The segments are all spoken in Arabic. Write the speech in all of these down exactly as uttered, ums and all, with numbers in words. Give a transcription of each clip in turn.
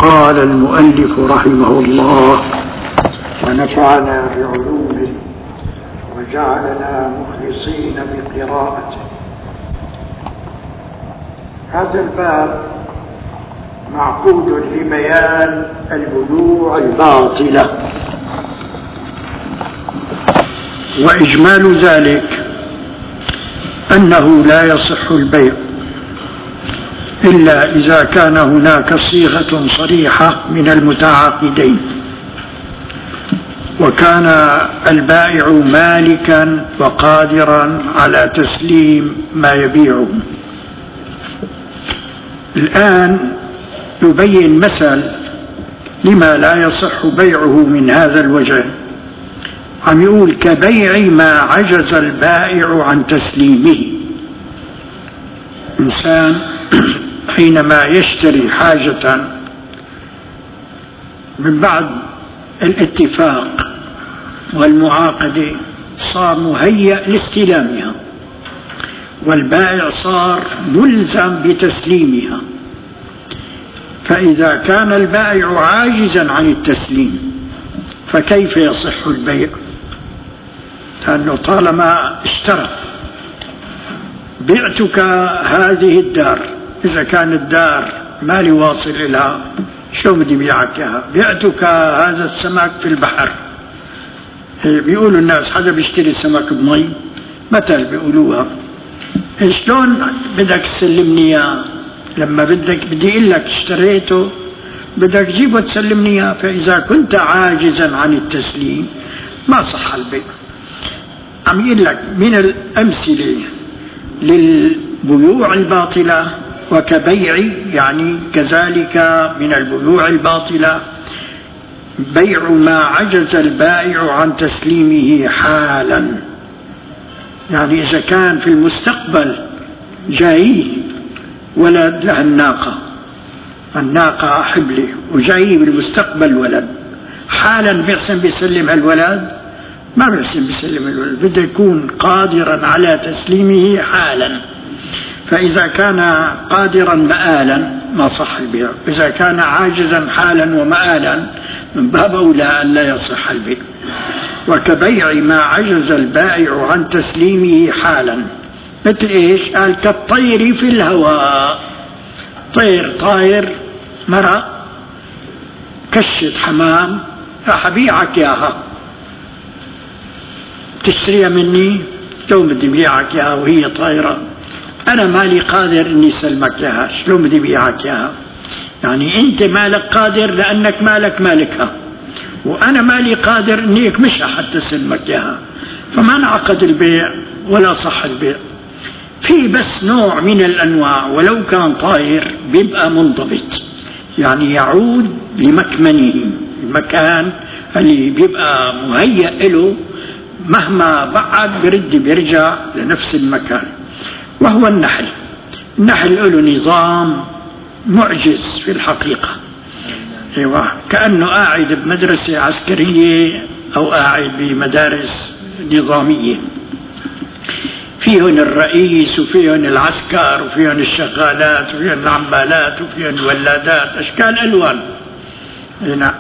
قال المؤلف رحمه الله ونفعنا بعلومه وجعلنا مخلصين بقراءته. هذا الباب معقود لبيان البيوع الباطلة، وإجمال ذلك أنه لا يصح البيع إلا إذا كان هناك صيغة صريحة من المتعاقدين، وكان البائع مالكا وقادرا على تسليم ما يبيعه. الآن يبين مثل لما لا يصح بيعه من هذا الوجه. عم يقول كبيع ما عجز البائع عن تسليمه. إنسان حينما يشتري حاجة من بعد الاتفاق والمعاقدة صار مهيأ لاستلامها، والبائع صار ملزم بتسليمها، فإذا كان البائع عاجزا عن التسليم فكيف يصح البيع؟ لأنه طالما اشترى بعتك هذه الدار، إذا كانت الدار مالي واصل إليها شو بدي بيعك إياها؟ بعتك هذا السمك في البحر. بيقولوا الناس حدا بيشتري سمك بمي مثل بيقولوها، شلون بدك تسلمني إياه؟ لما بدك بدي اقول لك اشتريته بدك تجيبه تسلمني إياه. فإذا كنت عاجزا عن التسليم ما صح البيع. عم يقول لك من الأمثلة للبيوع الباطلة وكبيع، يعني كذلك من البيوع الباطلة بيع ما عجز البائع عن تسليمه حالا. يعني إذا كان في المستقبل جاي ولد له الناقة، الناقة حبلة وجاي بالمستقبل ولد، حالا بيحسن بيسلم الولد؟ ما بيحسن بيسلم الولد، بده يكون قادرا على تسليمه حالا. فإذا كان قادرا مآلا ما صح البيع، إذا كان عاجزا حالا ومآلا من باب أولى أن لا يصح البيع. وكبيع ما عجز البائع عن تسليمه حالا، مثل إيش؟ قال كالطير في الهواء. طير طاير مرأ كشة حمام راح أبيعك إياها، تشتريها مني؟ شلون بدي بيعك إياها وهي طايرة؟ أنا مالي قادر إني سلمك إياها، شلون بدي بيعك إياها؟ يعني أنت مالك قادر لأنك مالك مالكها، وأنا مالي قادر إني مش حتى سلمك إياها، فما انعقد البيع ولا صح البيع. في بس نوع من الأنواع ولو كان طائر بيبقى منضبط، يعني يعود لمكمنه، المكان اللي بيبقى مهيأ له مهما بعد برد بيرجع لنفس المكان، وهو النحل. النحل له نظام معجز في الحقيقة، أيوة، كأنه قاعد بمدرسة عسكرية أو قاعد بمدارس نظامية، فيهن الرئيس وفيهن العسكر وفيهن الشغالات وفيهن العمالات وفيهن الولادات، أشكال ألوان. هنا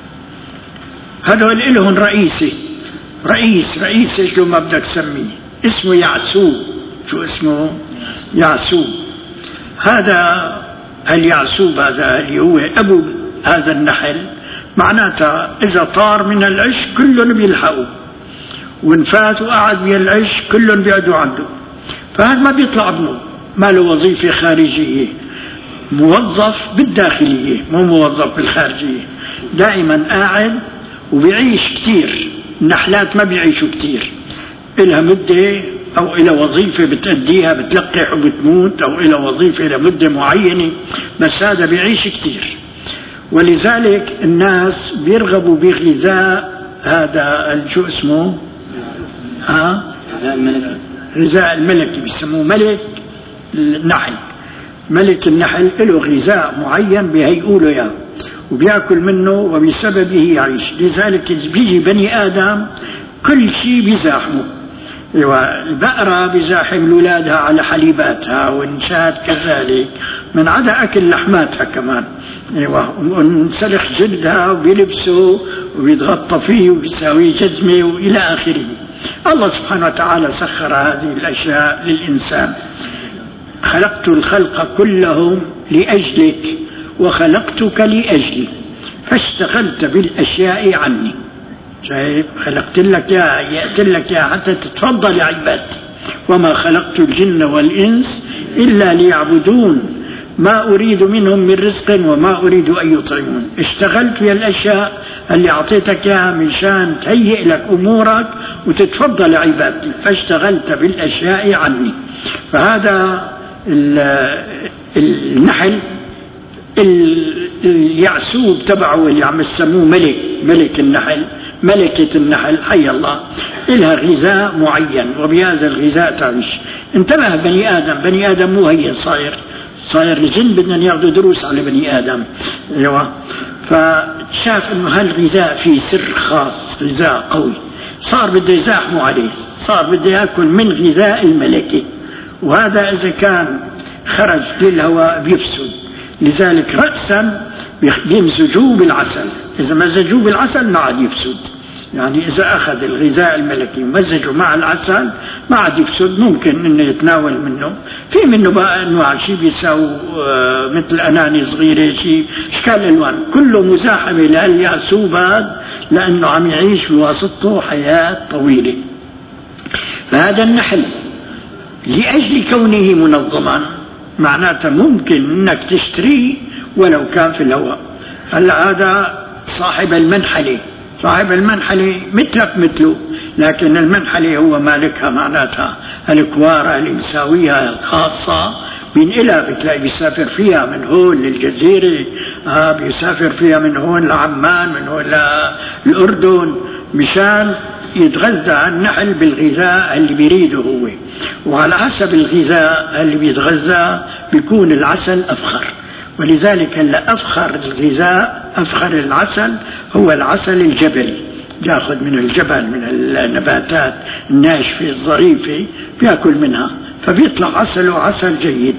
هذول إلهن رئيسي، رئيس رئيس شو ما بدك تسميه، اسمه يعسوب. شو اسمه؟ يعسوب. هذا اليعسوب هذا اللي هو أبو هذا النحل، معناته إذا طار من العش كلهم بيلحقوا، وإن فات وقعد بين العش كلهم بيقعدوا عنده. فهذا ما بيطلع ابنه، ما له وظيفة خارجية، موظف بالداخلية مو موظف بالخارجية، دائما قاعد وبيعيش كتير. النحلات ما بيعيشوا كتير، إلها مدة أو إلى وظيفة بتأديها بتلقح وبتموت، أو إلى وظيفة لمدة معينة، بس هذا بيعيش كتير. ولذلك الناس بيرغبوا بغذاء هذا شو اسمه؟ ها؟ غذاء الملكي، بيسموه ملك النحل. ملك النحل له غذاء معين بيهيئوا له اياه وبياكل منه وبسببه يعيش. لذلك بيجي بني آدم كل شيء بيزاحمه، أيوة البقرة بزاحم أولادها على حليباتها، والنشاد كذلك، من عدا أكل لحماتها كمان. أيوة ونسلخ جلدها وبيلبسوا وبيتغطى فيه وبيساوي جزمة وإلى آخره. الله سبحانه وتعالى سخر هذه الأشياء للإنسان. خلقت الخلق كلهم لأجلك وخلقتك لأجلي فاشتغلت بالأشياء عني. شايف؟ خلقت لك يا يأتي لك يا حتى تتفضل عبادتي. وما خلقت الجن والإنس إلا ليعبدون ما أريد منهم من رزق وما أريد أن يطعمون. اشتغلت في الأشياء اللي أعطيتك إياها مشان تهيئ لك أمورك وتتفضل عبادتي، فاشتغلت بالأشياء عني. فهذا النحل اليعسوب تبعه اللي عم يسموه ملك، ملك النحل، ملكة النحل حي الله، إلها غذاء معين وبهذا الغذاء تعيش. انتبه بني آدم، بني آدم مو هي صاير صاير الجن بدنا ياخذوا دروس على بني آدم. ايوه فشاف انه هالغذاء فيه سر خاص، غذاء قوي، صار بده يزاحموا عليه، صار بده ياكل من غذاء الملكة، وهذا اذا كان خرج للهواء بيفسد. لذلك رأسا بيمزجوه بالعسل، اذا مزجوه بالعسل ما عاد يفسد. يعني إذا أخذ الغذاء الملكي ومزجه مع العسل ما عاد يفسد، ممكن إنه يتناول منه. في منه بقى أنواع شيء بيساو مثل أناني صغيرة، شيء أشكال ألوان، كله مزاحمة لهاليعسوب هذا، لأنه عم يعيش بواسطته حياة طويلة. فهذا النحل لأجل كونه منظما معناته ممكن إنك تشتريه ولو كان في الهواء. هلا هذا صاحب المنحلة، صاحب المنحلة مثلك مثله، لكن المنحلة هو مالكها، معناتها الكوارة اللي مساويها الخاصة بينقلها، بتلاقي بيسافر فيها من هون للجزيرة، آه بيسافر فيها من هون لعمان، من هون للأردن، مشان يتغذى النحل بالغذاء اللي بيريده هو. وعلى حسب الغذاء اللي بيتغذى بيكون العسل أفخر. ولذلك هلا أفخر الغذاء، أفخر العسل هو العسل الجبلي، يأخذ من الجبل، من النباتات الناشفة الظريفة بيأكل منها، فبيطلع عسله عسل جيد.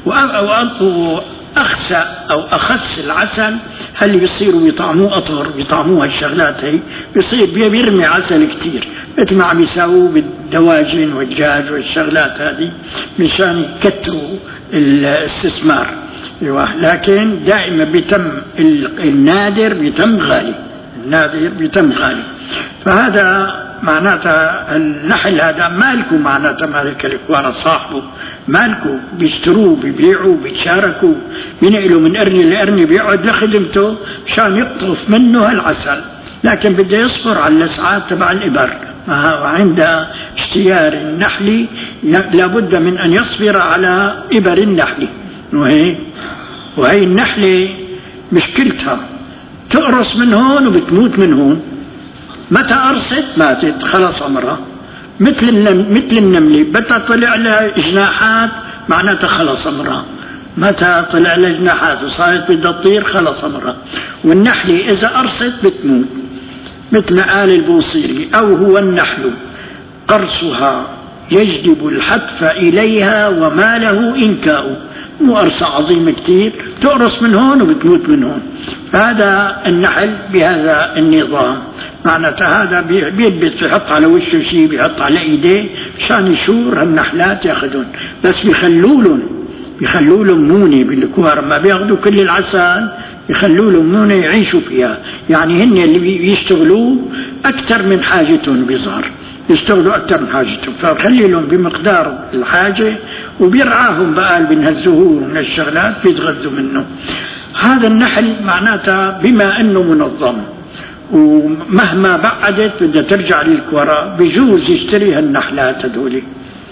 وأخسى أو أخس العسل اللي بيصيروا بيطعموه أطهر، بيطعموها الشغلات هي، بيصير بيرمي عسل كتير، مثل ما عم يساووا بالدواجن والدجاج والشغلات هذه مشان يكتروا الاستثمار. لكن دائما بيتم النادر بيتم غالي، النادر بيتم غالي. فهذا معناته النحل هذا مالكه، معناته مالك الكوارة صاحبه مالكه، بيشتروه بيبيعوا بيتشاركوا، بينقلوا من قرني لقرني، بيقعد لخدمته مشان يقطف منه العسل، لكن بده يصبر على الاسعار تبع الإبر. وعند اشتيار النحل لابد من أن يصبر على إبر النحل. وهي وهي النحلة مشكلتها تقرص من هون وبتموت من هون، متى قرصت ماتت خلاص عمرها. مثل النم مثل النملة متى طلع لها جناحات معناتها خلاص عمرها، متى طلع لها جناحات وصارت بدها تطير خلاص عمرها. والنحلة إذا قرصت بتموت، مثل ما قال البوصيري: أو هو النحل قرصها يجلب الحتف إليها وما له إنكاء. مو قرصة عظيمة كتير، تقرص من هون وبتموت من هون. هذا النحل بهذا النظام، معناته هذا بيلبس، بيحط على وشه شيء، بيحط على ايديه مشان يشور النحلات ياخذون، بس بيخلولهم بيخلولهم مونة بالكوار، ما بياخذوا كل العسل، يخلولهم مونة يعيشوا فيها. يعني هن اللي بيشتغلوا أكثر من حاجتهم، بيظهر يشتغلوا أكثر من حاجتهم، فخلي لهم بمقدار الحاجة وبيرعاهم بقى من هالزهور ومن الشغلات بيتغذوا منه. هذا النحل معناتها بما أنه منظم، ومهما بعدت بدها ترجع للكوراء، بجوز يشتريها النحلات هذولي.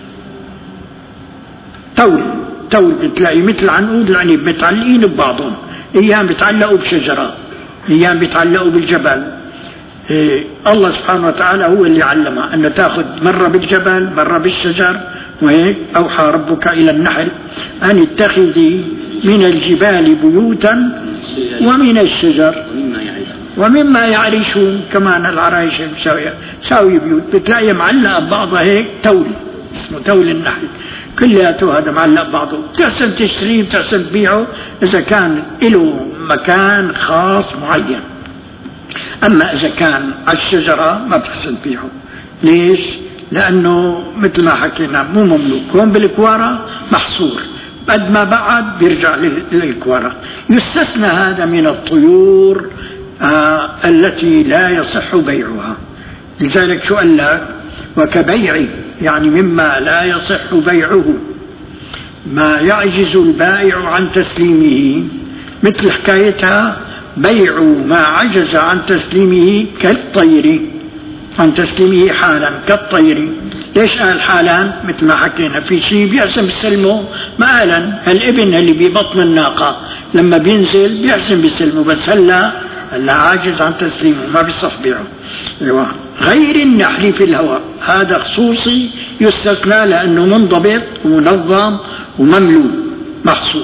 طول طول بتلاقي مثل عنقود العنب متعلقين ببعضهم، أيام بيتعلقوا بشجرة، أيام بيتعلقوا بالجبل. إيه الله سبحانه وتعالى هو اللي علمها أن تأخذ مرة بالجبل مرة بالشجر. وهيك أوحى ربك إلى النحل أن اتخذي من الجبال بيوتا ومن الشجر ومما يعرشون كمان العرايش مساوية ساوي بيوت بتلاقي معلقة ببعضها هيك تول اسمه تول النحل كلياته هذا معلق ببعضه تحسن تشتريه تحسن تبيعه إذا كان له مكان خاص معين. أما إذا كان على الشجرة ما بتحسن تبيعه. ليش؟ لأنه مثل ما حكينا مو مملوك. هون بالكوارة محصور بعد ما بعد بيرجع للكوارة. يستثنى هذا من الطيور آه التي لا يصح بيعها. لذلك شو قال لك؟ وكبيع يعني مما لا يصح بيعه ما يعجز البائع عن تسليمه، مثل حكايتها بيع ما عجز عن تسليمه كالطير، عن تسليمه حالا كالطير. ليش قال حالا؟ مثل ما حكينا في شيء بيحسن بسلمه مآلا. الابن اللي ببطن الناقة لما بينزل بيحسن بسلمه، بس هلا هلا عاجز عن تسليمه ما بيصح بيعه. غير النحل في الهواء هذا خصوصي يستثنى لأنه منضبط ومنظم ومملوء محصور،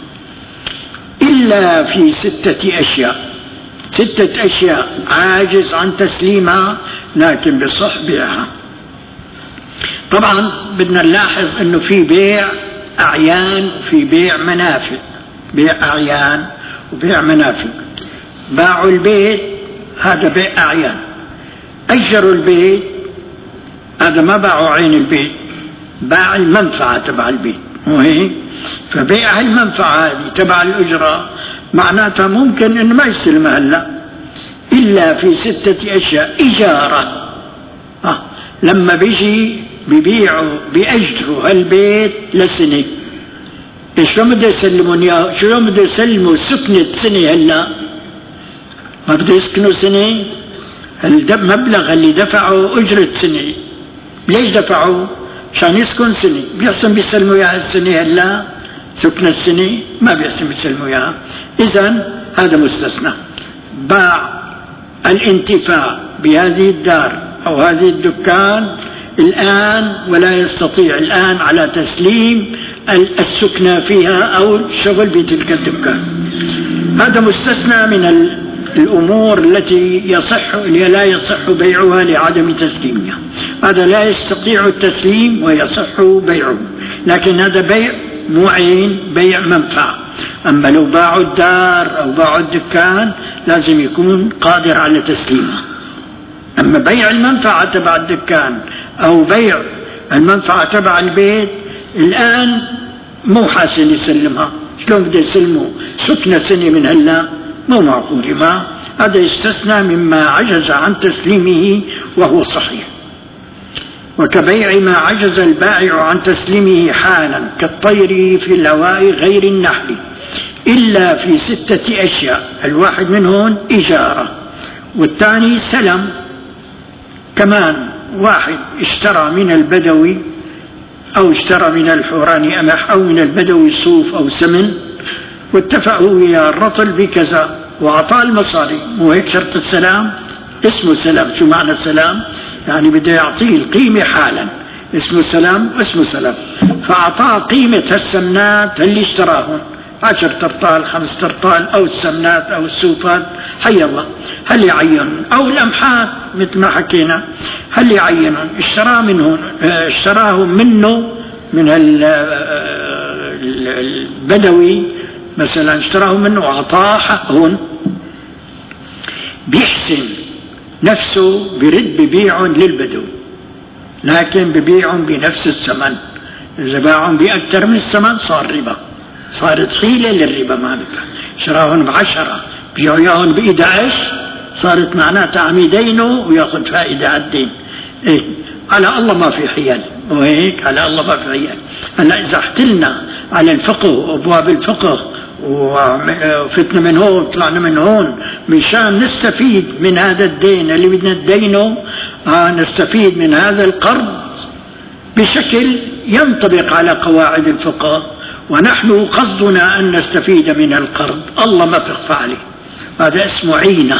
إلا في ستة أشياء. ستة أشياء عاجز عن تسليمها لكن بصح بيعها. طبعا بدنا نلاحظ أنه في بيع أعيان وفي بيع منافع. بيع أعيان وبيع منافع. باعوا البيت هذا بيع أعيان. أجروا البيت هذا ما باعوا عين البيت، باع المنفعة تبع البيت، مو هيك؟ فبيع المنفعة هذه تبع الأجرة معناتها ممكن إنه ما يستلمها هلا إلا في ستة أشياء. إجارة آه. لما بيجي بيبيعوا بيأجروا هالبيت لسنة، شلون بده يسلمون إياه؟ شلون بده يسلموا سكنة سنة هلا؟ ما بده يسكنوا سنة؟ المبلغ اللي دفعوا أجرة سنة، ليش دفعوا؟ عشان يسكن سنة. بيحسن بيسلموا إياها السنة هلا سكن السنة؟ ما بيحسن بيسلموا إياها. إذن هذا مستثنى. باع الانتفاع بهذه الدار أو هذه الدكان الآن ولا يستطيع الآن على تسليم السكنة فيها أو الشغل بتلك الدكان، هذا مستثنى من الأمور التي يصح لا يصح بيعها لعدم تسليمها. هذا لا يستطيع التسليم ويصح بيعه، لكن هذا بيع معين بيع منفعة. أما لو باعوا الدار أو باعوا الدكان لازم يكون قادر على تسليمها. أما بيع المنفعة تبع الدكان أو بيع المنفعة تبع البيت الآن مو حاسن يسلمها. شلون بده يسلمه سكنة سنة من هلا؟ مو معقول. ما هذا يستثنى مما عجز عن تسليمه وهو صحيح. وكبيع ما عجز البائع عن تسليمه حالا كالطير في الهواء غير النحل، إلا في ستة أشياء. الواحد منهم إجارة، والثاني سلم. كمان واحد اشترى من البدوي أو اشترى من الحوراني أمح أو من البدوي صوف أو سمن، واتفقوا ويا الرطل بكذا وأعطاه المصاري. مو هيك شرط السلام؟ اسمه سلام. شو معنى السلام؟ يعني بده يعطيه القيمة حالا، اسمه سلام واسمه سلام. فأعطاه قيمة هالسمنات اللي اشتراهن، عشر ترطال خمس ترطال أو السمنات أو السوفات، حي الله هل يعينون، أو الأمحات مثل ما حكينا هل يعينون. اشتراه منه اشتراهم منه من البدوي مثلا، اشتراه منه وأعطاه حقهم، بيحسن نفسه برد ببيع للبدوي، لكن ببيع بنفس الثمن. إذا باعهم بأكثر من الثمن صار ربا، صارت حيلة للربا. ما بفع شراهن بعشرة بيعياهن بإحدى عشر، صارت معناتها عم يدينه وياخذ فائدة على الدين. إيه؟ على الله ما في حيل، وهيك على الله ما في حيل. هلا إذا احتلنا على الفقه وأبواب الفقه وفتنا من هون طلعنا من هون مشان نستفيد من هذا الدين اللي بدنا ندينه، آه نستفيد من هذا القرض بشكل ينطبق على قواعد الفقه، ونحن قصدنا أن نستفيد من القرض، الله ما تخفى عليه. هذا اسمه عينة.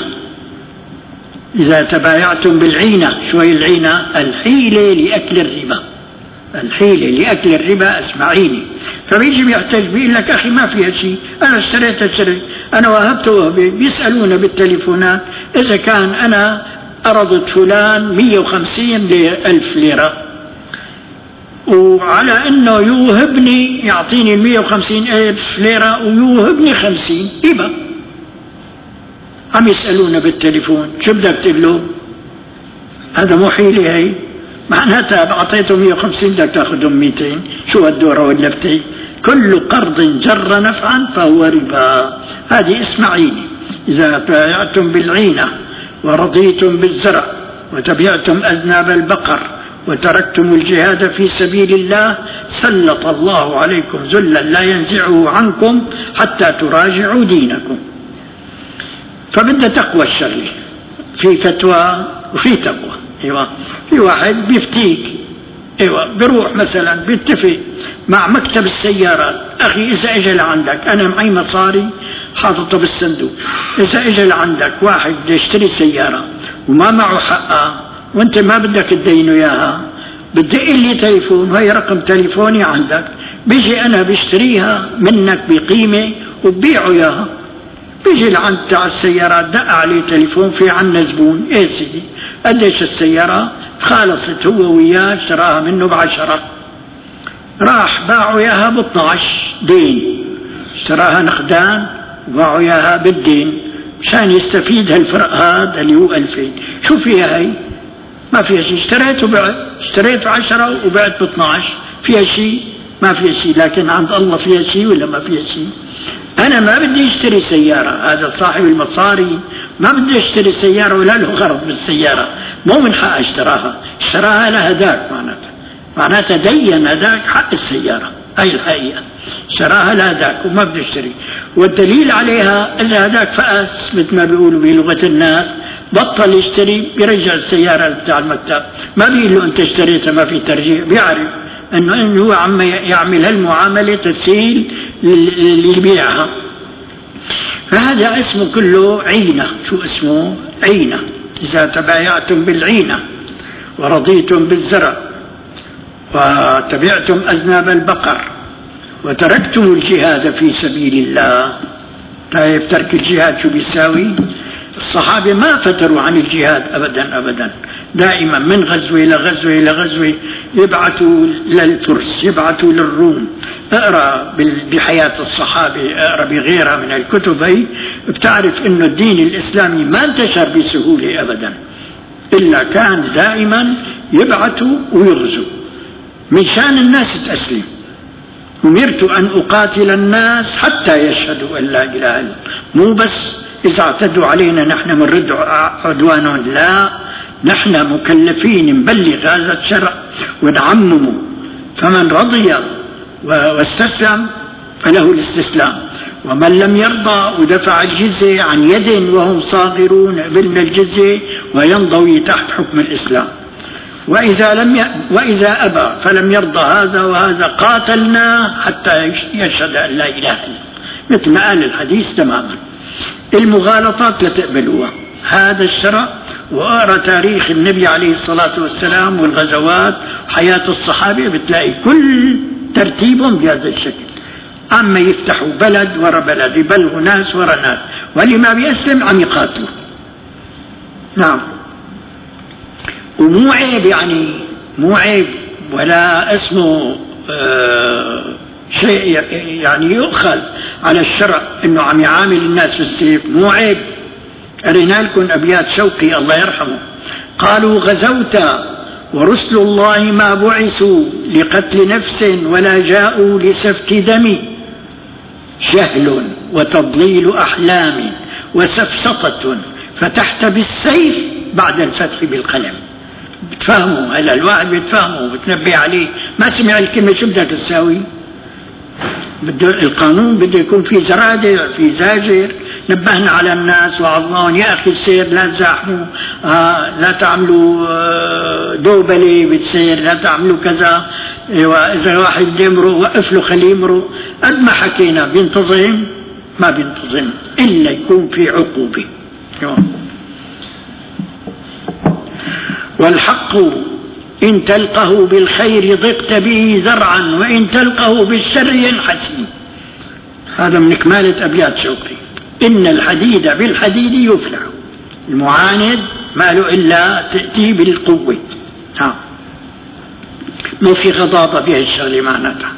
إذا تبايعتم بالعينة، شو هي العينة؟ الحيلة لأكل الربا. الحيلة لأكل الربا اسمعيني. فبيجي بيحتج بيقول لك أخي ما فيها شيء، أنا اشتريت اشتريت أنا وهبت وهبت. بيسألونا بالتليفونات إذا كان أنا أرضت فلان مية وخمسين ألف ليرة وعلى أنه يوهبني يعطيني مية وخمسين ألف ليرة ويوهبني خمسين إبا، عم يسألونا بالتليفون شو بدك تقول له؟ هذا مو حيلة هي، معناتها أعطيته مية وخمسين بدك تاخذهم مئتين. شو الدورة واللفتة؟ كل قرض جر نفعا فهو ربا. هذه اسمعيني. إذا بايعتم بالعينة ورضيتم بالزرع وتبعتم أذناب البقر وتركتم الجهاد في سبيل الله سلط الله عليكم ذلا لا ينزعه عنكم حتى تراجعوا دينكم. فبدأ تقوى الشغلة في فتوى وفي تقوى. ايوه في واحد بيفتيك، ايوه بيروح مثلا بيتفق مع مكتب السيارات، اخي اذا اجى لعندك انا معي مصاري حاططه بالصندوق، اذا اجى لعندك واحد بده يشتري سياره وما معه حقها وانت ما بدك تدينه اياها، بدق لي تليفون وهي رقم تليفوني عندك، بيجي انا بشتريها منك بقيمه وببيعه اياها. بيجي لعند تاع السيارات دق عليه تليفون في عنا زبون، ايه سيدي قديش السيارة؟ خالصت هو وياه اشتراها منه بعشرة، راح باعوا اياها باثناش دين، اشتراها نقدان وباعوا اياها بالدين مشان يستفيد هالفرق هذا اللي هو ألفين. شو فيها هي؟ ما فيها شيء، اشتريت وبعت، اشتريت عشرة وبعت باثناش، فيها شيء؟ ما فيها شيء. لكن عند الله فيها شيء ولا ما فيها شيء؟ أنا ما بدي اشتري سيارة، هذا صاحب المصاري ما بدي اشتري سيارة ولا له غرض بالسيارة، مو من حق اشتراها، اشتراها لهداك، معناتها معناتها دين هداك حق السيارة، هاي الحقيقة، اشتراها لهداك وما بدي اشتري. والدليل عليها إذا هداك فأس مثل ما بيقولوا بلغة الناس، بطل يشتري بيرجع السيارة بتاع المكتب، ما بيقول له أنت اشتريتها ما في ترجيع، بيعرف أنه إنه هو عم يعمل هالمعاملة تسهيل اللي يبيعها. فهذا اسمه كله عينة. شو اسمه؟ عينة. إذا تبايعتم بالعينة ورضيتم بالزرع وتبعتم أذناب البقر وتركتم الجهاد في سبيل الله. طيب ترك الجهاد شو بيساوي؟ الصحابة ما فتروا عن الجهاد أبدا أبدا، دائما من غزوة إلى غزوة إلى غزوة يبعثوا للفرس، يبعثوا للروم. اقرأ بحياة الصحابة، اقرأ بغيرها من الكتب، هي بتعرف إنه الدين الإسلامي ما انتشر بسهولة أبدا، إلا كان دائما يبعثوا ويغزوا من شان الناس تسلم. أمرت أن أقاتل الناس حتى يشهدوا أن لا إله إلا الله، مو بس إذا اعتدوا علينا نحن منرد عدوانهم، لا، نحن مكلفين نبلغ هذا الشرع ونعممه. فمن رضي واستسلم فله الاستسلام، ومن لم يرضى ودفع الجزية عن يد وهم صاغرون قبلنا الجزية وينضوي تحت حكم الإسلام. وإذا لم ي... وإذا أبى فلم يرضى هذا وهذا قاتلنا حتى يشهد أن لا إله إلا الله، مثل ما قال الحديث تماما. المغالطات لا تقبلوها، هذا الشرع. وأقرأ تاريخ النبي عليه الصلاة والسلام والغزوات وحياة الصحابة بتلاقي كل ترتيبهم بهذا الشكل، أما يفتحوا بلد ورا بلد، يبلغوا ناس ورا ناس، واللي ما بيسلم عم يقاتلوا. نعم. ومو عيب، يعني مو عيب ولا اسمه آه شيء يعني يؤخذ على الشرع انه عم يعامل الناس بالسيف، مو عيب. قرينا لكم ابيات شوقي الله يرحمه، قالوا غزوت ورسل الله ما بعثوا لقتل نفس ولا جاءوا لسفك دم، جهل وتضليل احلام وسفسطة فتحت بالسيف بعد الفتح بالقلم. بتفهموا هلا الواحد بيتفهموا وبتنبه عليه، ما سمع الكلمة شو بدك تساوي؟ بده القانون بده يكون في زرادة، في زاجر، نبهنا على الناس وعظناهم يا أخي السير لا تزاحموا، آه لا تعملوا آه دوبلة بالسير، لا تعملوا كذا، وإذا واحد بده يمرق وقف له خليه يمرق. قد ما حكينا بينتظم ما بينتظم إلا يكون في عقوبة. والحق إن تلقه بالخير ضقت به زرعا وإن تلقه بالشر ينحسن. هذا من كمالة أبيات شوقي. إن الحديد بالحديد يفلح، المعاند ما له إلا تأتي بالقوة. ها ما في غضاضة بها الشغلة معناتها.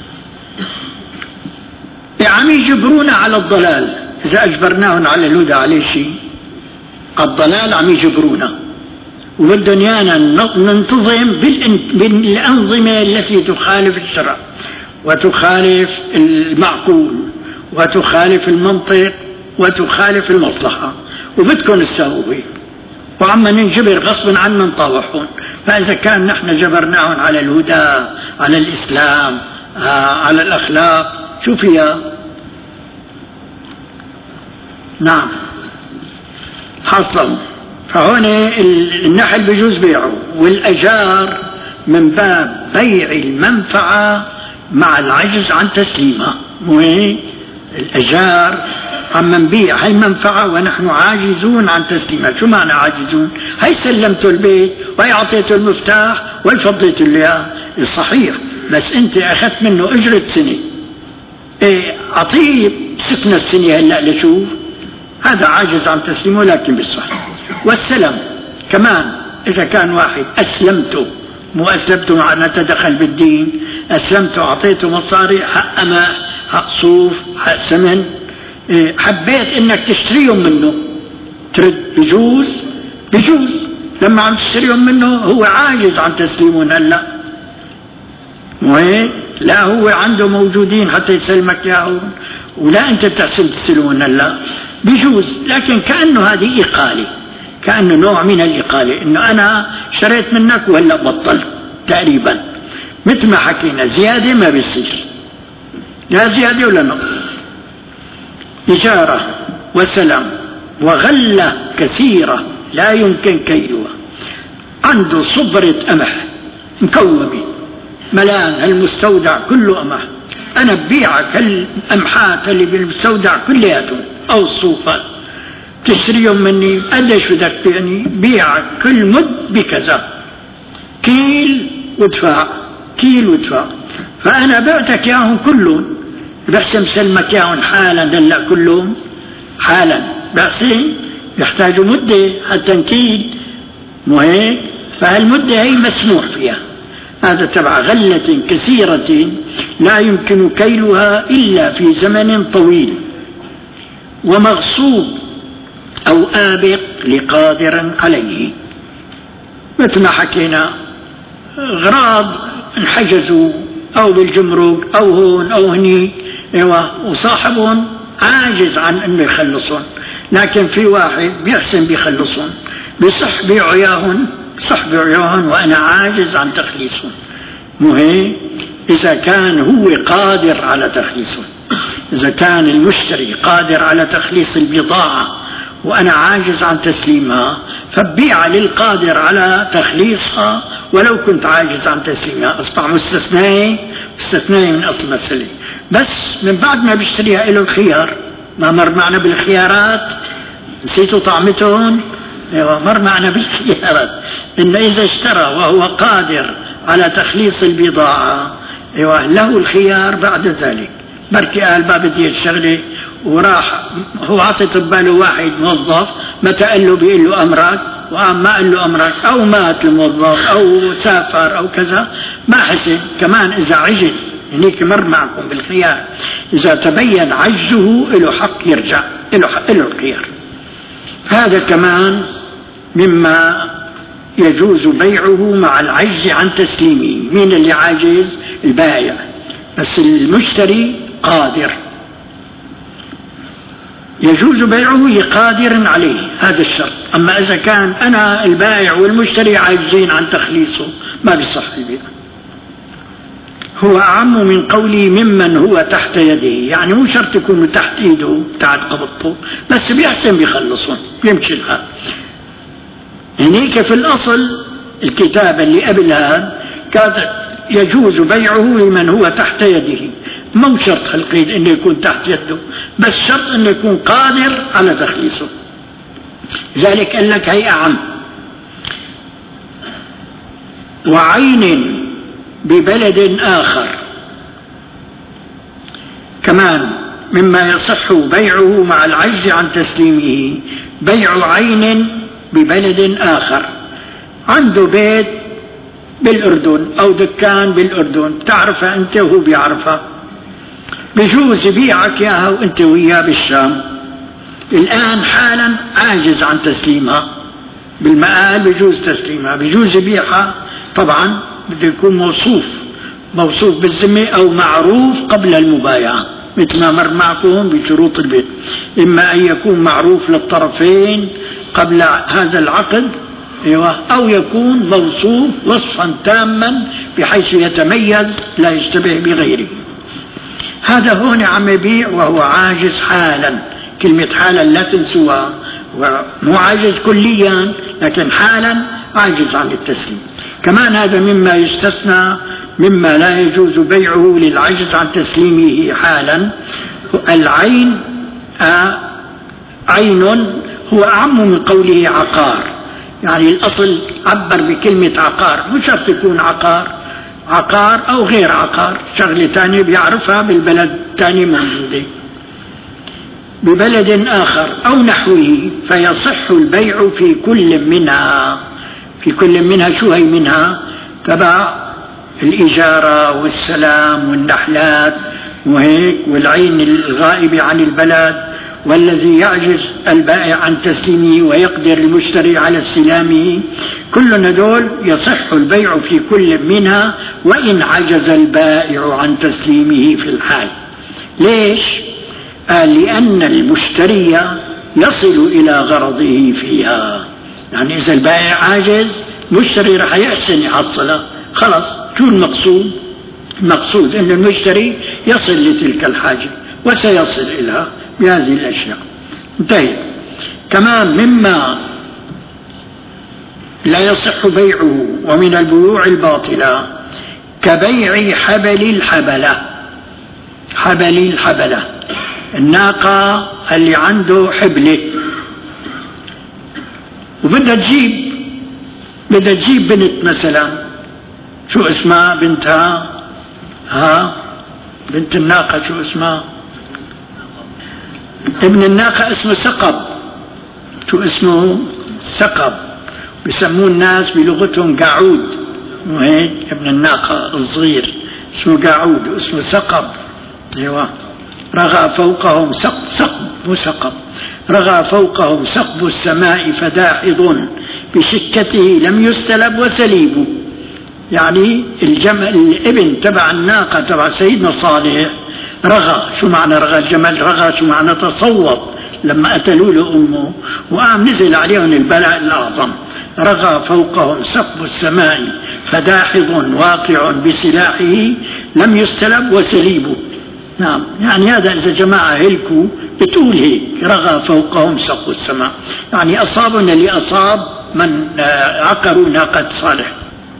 عم يجبرونا على الضلال، إذا أجبرناهم على الهدى عليه شيء الضلال عم يجبرونا، وبدهم إيانا ننتظم بالأنظمة التي تخالف الشرع وتخالف المعقول وتخالف المنطق وتخالف المصلحة، وبدكم تسووا هيك، وعم ننجبر غصبا عنا نطاوعهم. فإذا كان نحن جبرناهم على الهدى، على الإسلام، على الأخلاق، شو فيها؟ نعم حصل. فهون النحل بجوز بيعه، والأجار من باب بيع المنفعة مع العجز عن تسليمها. مو هيك؟ الأجار عم نبيع هاي منفعة ونحن عاجزون عن تسليمها. شو معنى عاجزون؟ هاي سلمته البيت وهي أعطيته المفتاح وفضيته له الصحيح، بس أنت أخذت منه أجرة سنة، إيه أعطيه سكنة السنة هلأ لشوف، هذا عاجز عن تسليمه لكن بالصحيح. والسلم كمان، إذا كان واحد أسلمته، مو أسلمته معناه تدخل بالدين، أسلمته أعطيته مصاري، حق ماء، حق صوف، حق سمن، إيه حبيت إنك تشتريهم منه ترد، بجوز بجوز لما عم تشتريهم منه هو عاجز عن تسليمهم هلا، مو هيك؟ لا هو عنده موجودين حتى يسلمك اياهم، ولا انت بتحسن تسلمون هلا، بجوز. لكن كأنه هذه إقالة، كأنه نوع من الإقالة، إنه أنا شريت منك وهلا بطلت تقريبا. مثل ما حكينا زيادة ما بيصير، لا زيادة ولا نقص. إجارة وسلام وغلة كثيرة لا يمكن كيلها، عنده صبرة قمح مكومة ملان، المستودع كله قمح، أنا ببيعك هالقمحات اللي بالمستودع كلياتهم أو الصوفات تشتريهم مني، قديش بدك يعني بيعك كل مد بكذا، كيل وادفع، كيل وادفع. فأنا بعتك ياهم كلهم، بس مسلمك ياهم حالا هلا كلهم حالا، بس يحتاجوا مدة حتى نكيل، مو هيك؟ فهالمدة هي مسموح فيها. هذا تبع غلة كثيرة لا يمكن كيلها إلا في زمن طويل، ومغصوب أو آبق لقادر عليه. مثل ما حكينا غراض انحجزوا أو بالجمرك أو هون أو هني، وصاحبهم عاجز عن أنه يخلصون، لكن في واحد بيحسن بيخلصون، بصح بيعوا ياهن، صح بيعوا ياهن وأنا عاجز عن تخليصهم. مو هيك؟ إذا كان هو قادر على تخليصه، إذا كان المشتري قادر على تخليص البضاعة وأنا عاجز عن تسليمها، فبيع للقادر على تخليصها ولو كنت عاجز عن تسليمها، أصبح مستثنى مستثنى من أصل المسألة. بس من بعد ما بيشتريها له الخيار، ما مر معنا بالخيارات، نسيتوا طعمتهم؟ مر معنا بالخيارات، إن إذا اشترى وهو قادر على تخليص البضاعة له الخيار بعد ذلك. بركي قال ما بدي الشغلة وراح هو عطت بباله واحد موظف، متى قال له بيقول له أمرك وقام ما قال له أمرك، أو مات الموظف أو سافر أو كذا، ما حسن. كمان إذا عجز، هنيك مر معكم بالخيار، إذا تبين عجزه له حق يرجع، له حق له الخيار. هذا كمان مما يجوز بيعه مع العجز عن تسليمه. مين اللي عاجز؟ البائع، بس المشتري قادر، يجوز بيعه قادر عليه، هذا الشرط. أما إذا كان أنا البائع والمشتري عاجزين عن تخليصه ما بيصح البيع. هو أعم من قولي ممن هو تحت يده، يعني مو شرط يكونوا تحت إيده تحت قبضته، بس بيحسن بيخلصون يمشي الحال. هنيك في الأصل الكتاب اللي قبل هذا كان يجوز بيعه لمن هو تحت يده، مو شرط خلقيد انه يكون تحت يده، بس شرط انه يكون قادر على تخليصه. ذلك قال لك هي أعم. وعين ببلد آخر. كمان مما يصح بيعه مع العجز عن تسليمه بيع عين ببلد آخر. عنده بيت بالأردن أو دكان بالأردن، تعرفها أنت وهو بيعرفها، بجوز يبيعك إياها وأنت وياه بالشام. الآن حالا عاجز عن تسليمها، بالمآل بجوز تسليمها، بجوز يبيعها. طبعا بده يكون موصوف موصوف بالذمة أو معروف قبل المبايعة، مثل ما مر معكم بشروط البيع، إما أن يكون معروف للطرفين قبل هذا العقد، أو يكون موصوف وصفا تاما بحيث يتميز لا يشتبه بغيره. هذا هون عم يبيع وهو عاجز حالا. كلمة حالا لا تنسوها، مو عاجز كليا لكن حالا عاجز عن التسليم. كمان هذا مما يستثنى مما لا يجوز بيعه للعجز عن تسليمه حالا. العين آه عين هو أعم من قوله عقار، يعني الأصل عبر بكلمة عقار، مش شرط يكون عقار عقار أو غير عقار، شغلة تانية بيعرفها بالبلد تاني موجودة ببلد آخر أو نحوه، فيصح البيع في كل منها. في كل منها شو هي منها؟ تبع الإجارة والسلام والنحلات وهيك، والعين الغائبة عن البلد، والذي يعجز البائع عن تسليمه ويقدر المشتري على استلامه، كل هذول يصح البيع في كل منها وإن عجز البائع عن تسليمه في الحال. ليش؟ قال لأن المشتري يصل إلى غرضه فيها. يعني إذا البائع عاجز، المشتري رح يحسن يحصلها، خلص. شو المقصود؟ المقصود أن المشتري يصل لتلك الحاجة وسيصل إليها بهذه الأشياء. انتهي. كمان مما لا يصح بيعه ومن البيوع الباطلة كبيع حبل الحبلة. حبل الحبلة الناقة اللي عنده حبلة وبدها تجيب بدها تجيب بنت مثلا، شو اسمها بنتها؟ ها بنت الناقة شو اسمها؟ ابن الناقة اسمه سقب. شو اسمه؟ سقب. بيسموه الناس بلغتهم قاعود، وهيك ابن الناقة الصغير اسمه قاعود واسمه سقب. ايوه. رغى فوقهم سقب سقب مو سقب رغى فوقهم سقب السماء فداحض بشكته لم يستلب وسليب. يعني الجمل الابن تبع الناقة تبع سيدنا صالح رغى. شو معنى رغى الجمل؟ رغى شو معنى تصوت لما قتلوا له أمه وقام نزل عليهم البلاء الأعظم. رغى فوقهم سقب السماء فداحض واقع بسلاحه لم يستلب وسليب. نعم، يعني هذا إذا جماعة هلكوا بتقول هيك، رغى فوقهم سقب السماء، يعني أصابنا اللي أصاب من عقروا ناقة صالح.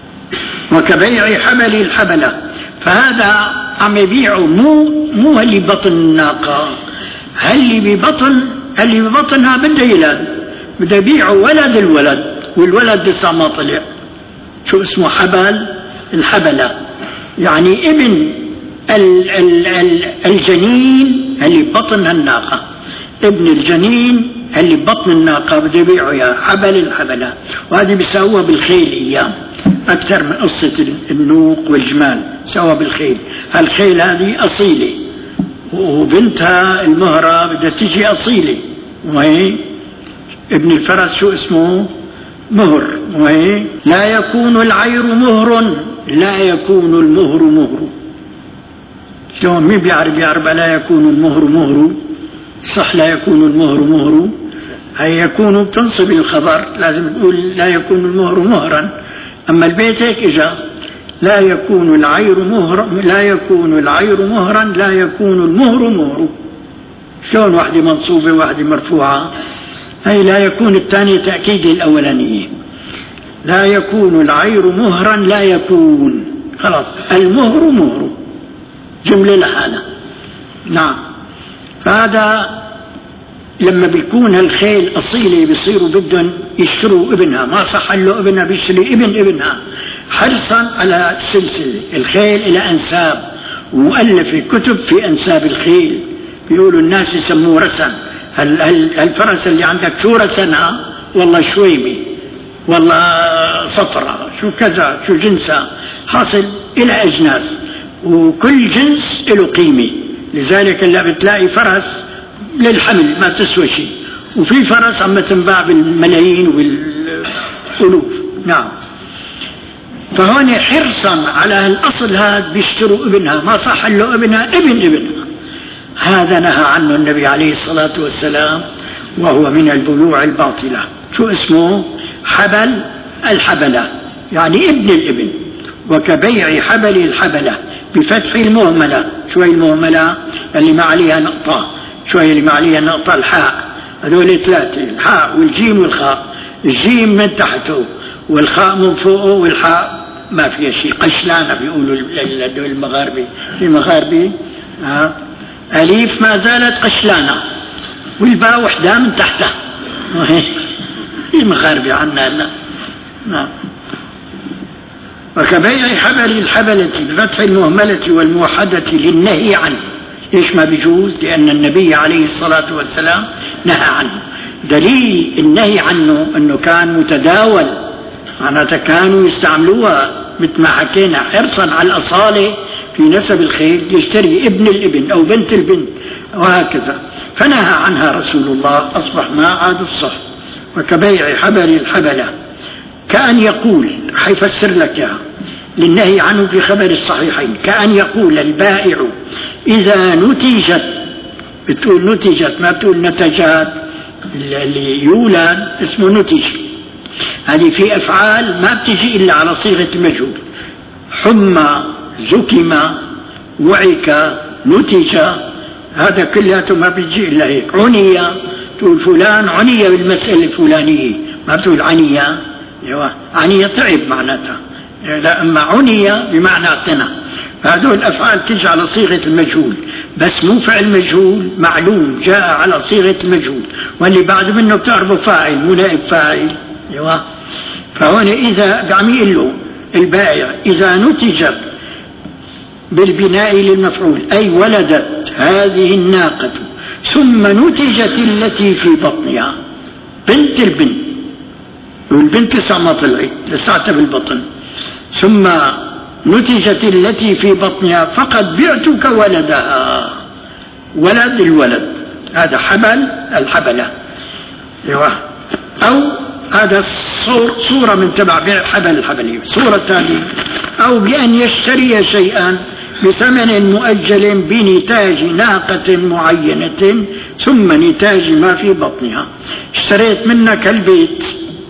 وكبيع حبل الحبلة، فهذا عم يبيعوا مو مو اللي بطن الناقة، اللي ببطن اللي ببطنها بده يلد، بده يبيعوا ولد الولد والولد لسه ما طلع. شو اسمه؟ حبل الحبلة، يعني ابن ال ال ال الجنين اللي ببطن الناقة، ابن الجنين اللي ببطن الناقة بده يبيعوا يا حبل الحبلة. وهذه بيساووها بالخيل ايام اكثر من قصة النوق والجمال، سوا بالخيل. هالخيل هذه اصيلة وبنتها المهرة بدها تيجي اصيلة، وهي ابن الفرس شو اسمه؟ مهر. وهي لا يكون العير مهر لا يكون المهر مهر. شلون؟ مين بيعرف بيعرف لا يكون المهر مهر؟ صح، لا يكون المهر مهر، هي يكون بتنصب الخبر، لازم تقول لا يكون المهر مهرا. أما البيت هيك إجا لا يكون العير مهر لا يكون العير مهرا لا يكون المهر مهر. شلون واحدة منصوبة وواحدة مرفوعة؟ هي لا يكون الثانية تأكيد الأولانية. لا يكون العير مهرا لا يكون، خلاص المهر مهر جملة لحالها. نعم. فهذا لما بيكون الخيل أصيلة بيصيروا بدهم يشتروا ابنها، ما صح له ابنها بيشتري ابن ابنها، حرصا على السلسلة. الخيل إلى أنساب، ومؤلف كتب في أنساب الخيل، بيقولوا الناس يسموه رسن. الفرس اللي عندك شو رسنها؟ والله شويمي، والله صفرة، شو كذا، شو جنسها، حاصل إلى أجناس، وكل جنس له قيمة. لذلك اللي بتلاقي فرس للحمل ما تسوى شيء، وفي فرس عم تنباع بالملايين والألوف. نعم. فهون حرصا على الأصل هذا بيشتروا ابنها، ما صح له ابنها ابن ابنها. هذا نهى عنه النبي عليه الصلاة والسلام، وهو من البيوع الباطلة. شو اسمه؟ حبل الحبلة، يعني ابن الابن. وكبيع حبل الحبلة بفتح المهملة. شوي المهملة اللي ما عليها نقطة، شوي اللي ما عليها نقطة الحاء، هذول ثلاثة، الحاء والجيم والخاء. الجيم من تحته والخاء من فوقه والحاء ما فيها شيء، قشلانة بيقولوا المغاربي. في مغاربي ها أليف ما زالت قشلانة، والباء وحدة من تحتها. المغاربي عنا لا. نعم. وكبيع حبل الحبلة بفتح المهملة والموحدة للنهي عنه. ليش ما بيجوز؟ لأن النبي عليه الصلاة والسلام نهى عنه. دليل النهي عنه أنه كان متداول، معناتها كانوا يستعملوها مثل ما حكينا حرصا على الأصالة في نسب الخيل، يشتري ابن الابن أو بنت البنت وهكذا، فنهى عنها رسول الله، أصبح ما عاد الصح. وكبيع حبل الحبلة كأن يقول، حيفسر لك يا للنهي عنه في خبر الصحيحين، كأن يقول البائع إذا نتجت، بتقول نتجت ما بتقول نتجات، اللي يولد اسمه نتج. هذه في أفعال ما بتجي إلا على صيغة المجهول، حمى، زكم، وعك، نتج، هذا كلها ما بيجي إلا هيك. عنية، تقول فلان عني بالمسألة الفلانية، ما بتقول عنية. عنية تعب معناتها، لا، أما عنية بمعنى اعتنى. فهذول الأفعال تجي على صيغة المجهول، بس مو فعل مجهول معلوم جاء على صيغة المجهول، واللي بعد منه بتعرفه فاعل مو نائب فاعل. فهون إذا عم يقول له البائع إذا نتجت بالبناء للمفعول، أي ولدت هذه الناقة ثم نتجت التي في بطنها، بنت البنت، والبنت لسه ما طلعت لساتها بالبطن، ثم نتجت التي في بطنها فقد بعتك ولدها، ولد الولد، هذا حبل الحبلة. أو هذا صورة من تبع بيع حبل الحبلية. صورة ثانية، أو بأن يشتري شيئا بثمن مؤجل بنتاج ناقة معينة ثم نتاج ما في بطنها. اشتريت منك البيت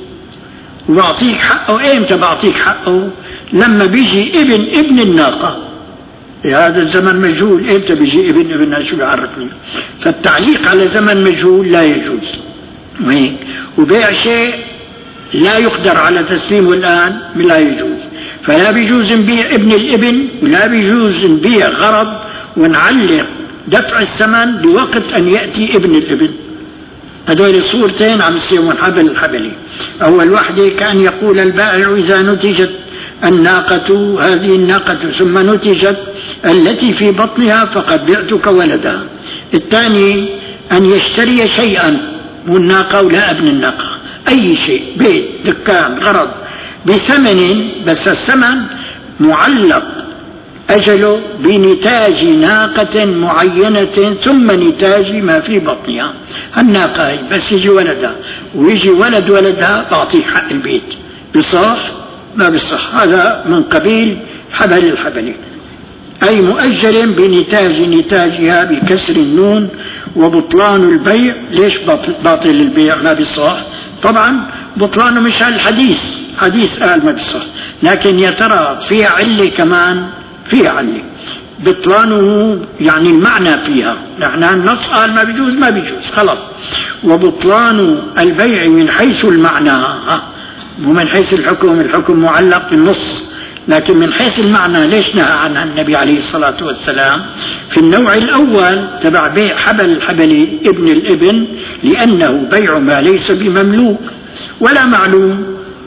وبعطيك حقه. ايمتى بعطيك حقه؟ لما بيجي ابن ابن الناقة. في هذا الزمن مجهول، ايمتى بيجي ابن ابنها شو بيعرفني؟ فالتعليق على زمن مجهول لا يجوز. وهيك وبيع شيء لا يقدر على تسليمه الآن لا يجوز. فلا بيجوز نبيع ابن الابن، ولا بيجوز نبيع غرض ونعلق دفع الثمن لوقت أن يأتي ابن الابن. هذول صورتين عم يصيروا من حبل الحبلي. أول واحدة كأن يقول البائع إذا نتجت الناقة، هذه الناقة ثم نتجت التي في بطنها فقد بعتك ولدها. الثاني أن يشتري شيئا، مو الناقة ولا ابن الناقة، أي شيء، بيت، دكان، غرض، بثمن، بس الثمن معلق أجله بنتاج ناقة معينة ثم نتاج ما في بطنها. الناقة هي بس يجي ولدها ويجي ولد ولدها بعطيك حق البيت، بصح ما بصح. هذا من قبيل حبل الحبلي، أي مؤجل بنتاج نتاجها بكسر النون. وبطلان البيع، ليش باطل البيع ما بصح؟ طبعا بطلانه مش هالحديث، حديث قال ما بصح، لكن يا ترى فيها علة كمان، فيها علة. بطلانه يعني المعنى فيها، يعني النص قال ما بيجوز ما بيجوز خلاص. وبطلان البيع من حيث المعنى، ومن حيث الحكم، الحكم معلق بالنص، لكن من حيث المعنى ليش نهى عنها النبي عليه الصلاة والسلام؟ في النوع الأول تبع بيع حبل الحبلي ابن الابن، لأنه بيع ما ليس بمملوك ولا معلوم،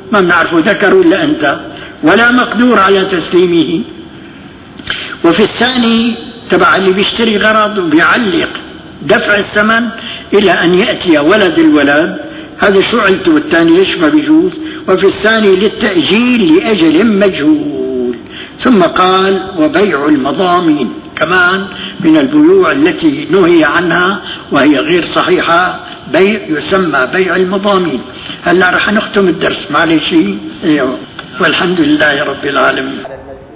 ما بنعرفه ذكر ولا أنت، ولا مقدور على تسليمه. وفي الثاني تبع اللي بيشتري غرض وبيعلق دفع الثمن إلى أن يأتي ولد الولد، هذا شو علته الثاني ليش ما بيجوز؟ وفي الثاني للتأجيل لأجل مجهول. ثم قال وبيع المضامين كمان من البيوع التي نهي عنها وهي غير صحيحة، بيع يسمى بيع المضامين. هلا رح نختم الدرس معلش. ايوه والحمد لله رب العالمين.